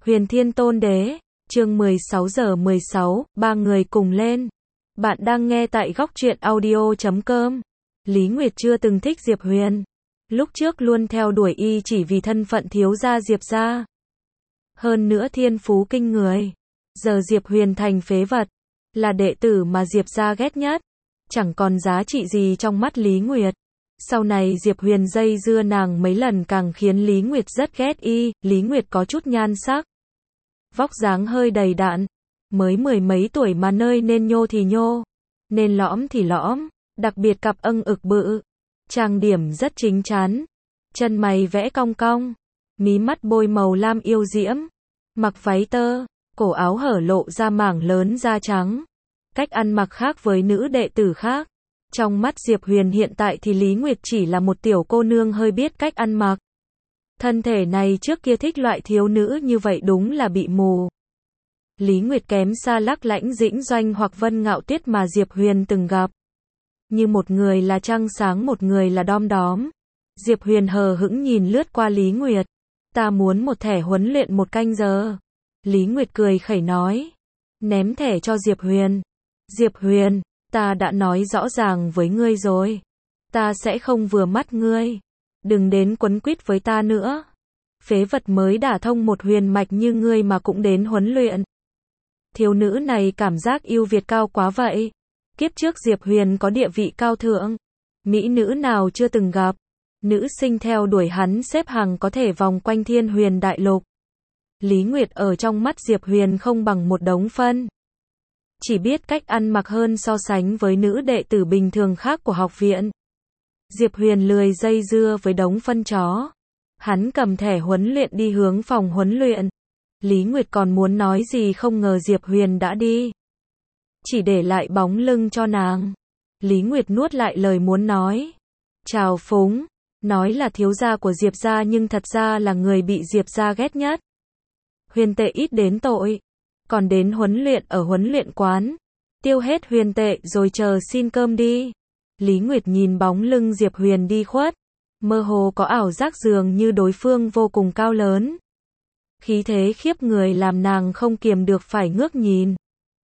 Huyền Thiên Tôn Đế, chương 16:16, ba người cùng lên. Bạn đang nghe tại góc truyện audio.com. Lý Nguyệt chưa từng thích Diệp Huyền. Lúc trước luôn theo đuổi y chỉ vì thân phận thiếu gia Diệp gia. Hơn nữa thiên phú kinh người. Giờ Diệp Huyền thành phế vật, là đệ tử mà Diệp gia ghét nhất. Chẳng còn giá trị gì trong mắt Lý Nguyệt. Sau này Diệp Huyền dây dưa nàng mấy lần càng khiến Lý Nguyệt rất ghét y. Lý Nguyệt có chút nhan sắc, vóc dáng hơi đầy đặn, mới mười mấy tuổi mà nơi nên nhô thì nhô, nên lõm thì lõm, đặc biệt cặp ực bự, trang điểm rất chính chắn, chân mày vẽ cong cong, mí mắt bôi màu lam yêu diễm, mặc váy tơ, cổ áo hở lộ ra mảng lớn da trắng, cách ăn mặc khác với nữ đệ tử khác. Trong mắt Diệp Huyền hiện tại thì Lý Nguyệt chỉ là một tiểu cô nương hơi biết cách ăn mặc. Thân thể này trước kia thích loại thiếu nữ như vậy đúng là bị mù. Lý Nguyệt kém xa Lắc Lãnh Dĩnh Doanh hoặc Vân Ngạo Tuyết mà Diệp Huyền từng gặp. Như một người là trăng sáng, một người là đom đóm. Diệp Huyền hờ hững nhìn lướt qua Lý Nguyệt. Ta muốn một thẻ huấn luyện 1 canh giờ. Lý Nguyệt cười khẩy nói. Ném thẻ cho Diệp Huyền. Diệp Huyền, ta đã nói rõ ràng với ngươi rồi. Ta sẽ không vừa mắt ngươi. Đừng đến quấn quýt với ta nữa. Phế vật mới đả thông một huyền mạch như ngươi mà cũng đến huấn luyện. Thiếu nữ này cảm giác yêu Việt cao quá vậy. Kiếp trước Diệp Huyền có địa vị cao thượng. Mỹ nữ nào chưa từng gặp. Nữ sinh theo đuổi hắn xếp hàng có thể vòng quanh Thiên Huyền Đại Lục. Lý Nguyệt ở trong mắt Diệp Huyền không bằng một đống phân. Chỉ biết cách ăn mặc hơn so sánh với nữ đệ tử bình thường khác của học viện. Diệp Huyền lười dây dưa với đống phân chó. Hắn cầm thẻ huấn luyện đi hướng phòng huấn luyện. Lý Nguyệt còn muốn nói gì không ngờ Diệp Huyền đã đi. Chỉ để lại bóng lưng cho nàng. Lý Nguyệt nuốt lại lời muốn nói. Chào phúng, nói là thiếu gia của Diệp gia nhưng thật ra là người bị Diệp gia ghét nhất. Huyền tệ ít đến tội. Còn đến huấn luyện ở huấn luyện quán. Tiêu hết huyền tệ rồi chờ xin cơm đi. Lý Nguyệt nhìn bóng lưng Diệp Huyền đi khuất. Mơ hồ có ảo giác dường như đối phương vô cùng cao lớn. Khí thế khiếp người làm nàng không kiềm được phải ngước nhìn.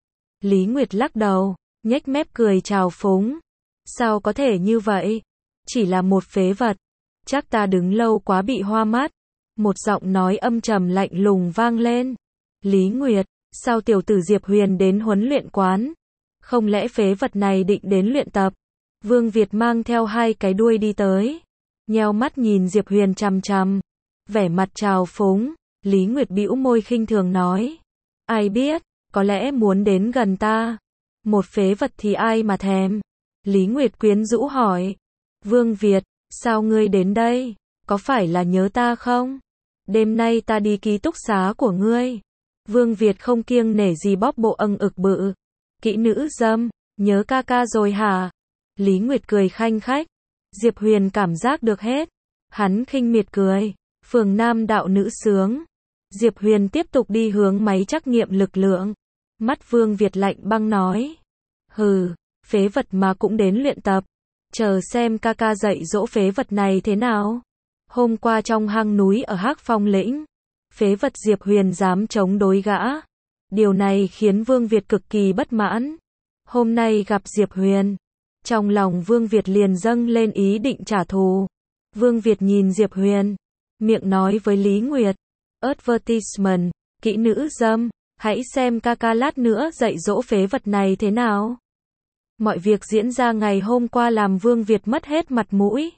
Lý Nguyệt lắc đầu, nhếch mép cười trào phúng. Sao có thể như vậy? Chỉ là một phế vật. Chắc ta đứng lâu quá bị hoa mắt. Một giọng nói âm trầm lạnh lùng vang lên. Lý Nguyệt, sao tiểu tử Diệp Huyền đến huấn luyện quán? Không lẽ phế vật này định đến luyện tập? Vương Việt mang theo 2 cái đuôi đi tới. Nheo mắt nhìn Diệp Huyền chằm chằm. Vẻ mặt trào phúng. Lý Nguyệt bĩu môi khinh thường nói. Ai biết, có lẽ muốn đến gần ta. Một phế vật thì ai mà thèm. Lý Nguyệt quyến rũ hỏi. Vương Việt, sao ngươi đến đây? Có phải là nhớ ta không? Đêm nay ta đi ký túc xá của ngươi. Vương Việt không kiêng nể gì bóp bộ ực bự. Kỹ nữ dâm, nhớ ca ca rồi hả? Lý Nguyệt cười khanh khách. Diệp Huyền cảm giác được hết. Hắn khinh miệt cười. Phường Nam đạo nữ sướng. Diệp Huyền tiếp tục đi hướng máy trắc nghiệm lực lượng. Mắt Vương Việt lạnh băng nói. Hừ, phế vật mà cũng đến luyện tập. Chờ xem ca ca dạy dỗ phế vật này thế nào. Hôm qua trong hang núi ở Hắc Phong lĩnh, phế vật Diệp Huyền dám chống đối gã. Điều này khiến Vương Việt cực kỳ bất mãn. Hôm nay gặp Diệp Huyền, trong lòng Vương Việt liền dâng lên ý định trả thù. Vương Việt nhìn Diệp Huyền, miệng nói với Lý Nguyệt. Advertisement, kỹ nữ dâm, hãy xem ca ca lát nữa dạy dỗ phế vật này thế nào. Mọi việc diễn ra ngày hôm qua làm Vương Việt mất hết mặt mũi.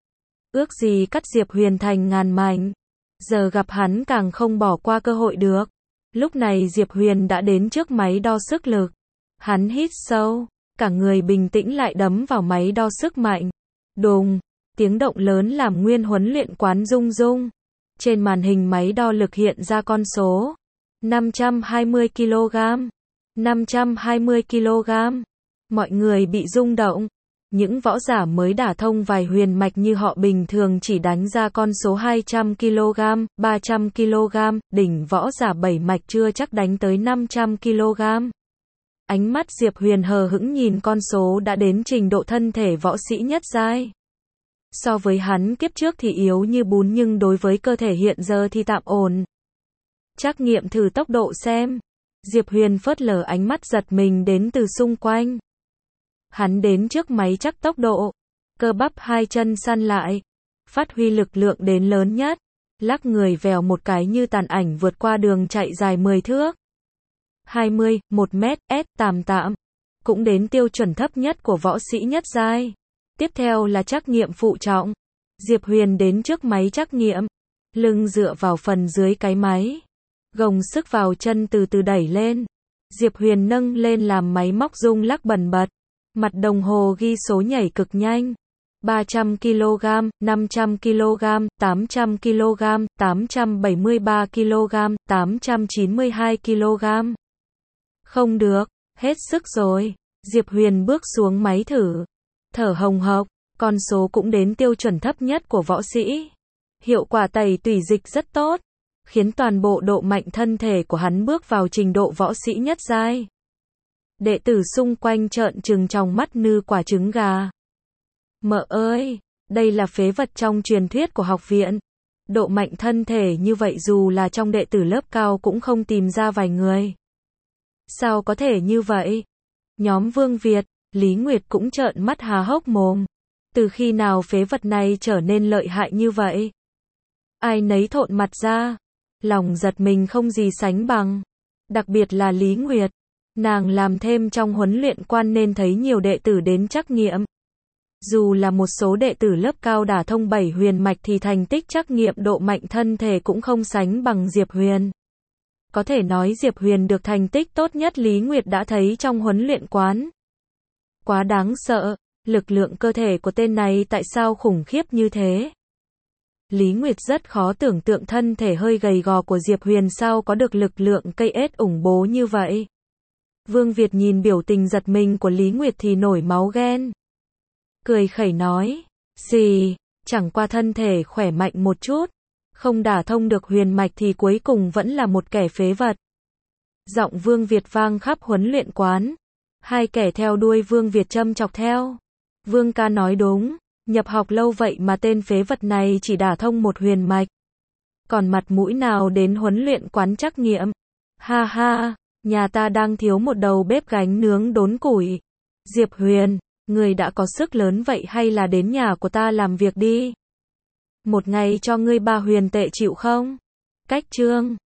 Ước gì cắt Diệp Huyền thành ngàn mảnh. Giờ gặp hắn càng không bỏ qua cơ hội được. Lúc này Diệp Huyền đã đến trước máy đo sức lực. Hắn hít sâu, cả người bình tĩnh lại đấm vào máy đo sức mạnh. Đùng, tiếng động lớn làm nguyên huấn luyện quán rung rung. Trên màn hình máy đo lực hiện ra con số 520 kg. 520 kg. Mọi người bị rung động. Những võ giả mới đả thông vài huyền mạch như họ bình thường chỉ đánh ra con số 200 kg, 300 kg, đỉnh võ giả 7 mạch chưa chắc đánh tới 500 kg. Ánh mắt Diệp Huyền hờ hững nhìn con số đã đến trình độ thân thể võ sĩ nhất giai. So với hắn kiếp trước thì yếu như bún nhưng đối với cơ thể hiện giờ thì tạm ổn. Trắc nghiệm thử tốc độ xem. Diệp Huyền phớt lờ ánh mắt giật mình đến từ xung quanh. Hắn đến trước máy chắc tốc độ. Cơ bắp hai chân săn lại. Phát huy lực lượng đến lớn nhất. Lắc người vèo một cái như tàn ảnh vượt qua đường chạy dài 10 thước. 20, 1 mét, tạm. Cũng đến tiêu chuẩn thấp nhất của võ sĩ nhất giai. Tiếp theo là trắc nghiệm phụ trọng. Diệp Huyền đến trước máy trắc nghiệm. Lưng dựa vào phần dưới cái máy. Gồng sức vào chân từ từ đẩy lên. Diệp Huyền nâng lên làm máy móc rung lắc bần bật. Mặt đồng hồ ghi số nhảy cực nhanh. 300 kg, 500 kg, 800 kg, 873 kg, 892 kg. Không được, hết sức rồi. Diệp Huyền bước xuống máy thử. Thở hồng hộc, con số cũng đến tiêu chuẩn thấp nhất của võ sĩ. Hiệu quả tẩy tủy dịch rất tốt, khiến toàn bộ độ mạnh thân thể của hắn bước vào trình độ võ sĩ nhất giai. Đệ tử xung quanh trợn trừng trong mắt như quả trứng gà. Mợ ơi, đây là phế vật trong truyền thuyết của học viện. Độ mạnh thân thể như vậy dù là trong đệ tử lớp cao cũng không tìm ra vài người. Sao có thể như vậy? Nhóm Vương Việt, Lý Nguyệt cũng trợn mắt há hốc mồm. Từ khi nào phế vật này trở nên lợi hại như vậy? Ai nấy thộn mặt ra. Lòng giật mình không gì sánh bằng. Đặc biệt là Lý Nguyệt. Nàng làm thêm trong huấn luyện quan nên thấy nhiều đệ tử đến trắc nghiệm. Dù là một số đệ tử lớp cao đả thông 7 huyền mạch thì thành tích trắc nghiệm độ mạnh thân thể cũng không sánh bằng Diệp Huyền. Có thể nói Diệp Huyền được thành tích tốt nhất Lý Nguyệt đã thấy trong huấn luyện quán. Quá đáng sợ, lực lượng cơ thể của tên này tại sao khủng khiếp như thế? Lý Nguyệt rất khó tưởng tượng thân thể hơi gầy gò của Diệp Huyền sao có được lực lượng cây ết ủng bố như vậy. Vương Việt nhìn biểu tình giật mình của Lý Nguyệt thì nổi máu ghen. Cười khẩy nói, gì, chẳng qua thân thể khỏe mạnh một chút, không đả thông được huyền mạch thì cuối cùng vẫn là một kẻ phế vật. Giọng Vương Việt vang khắp huấn luyện quán. Hai kẻ theo đuôi Vương Việt châm chọc theo. Vương ca nói đúng, nhập học lâu vậy mà tên phế vật này chỉ đả thông một huyền mạch. Còn mặt mũi nào đến huấn luyện quán trắc nghiệm? Ha ha, nhà ta đang thiếu một đầu bếp gánh nướng đốn củi. Diệp Huyền, người đã có sức lớn vậy hay là đến nhà của ta làm việc đi? Một ngày cho ngươi 3 huyền tệ chịu không? Cách chương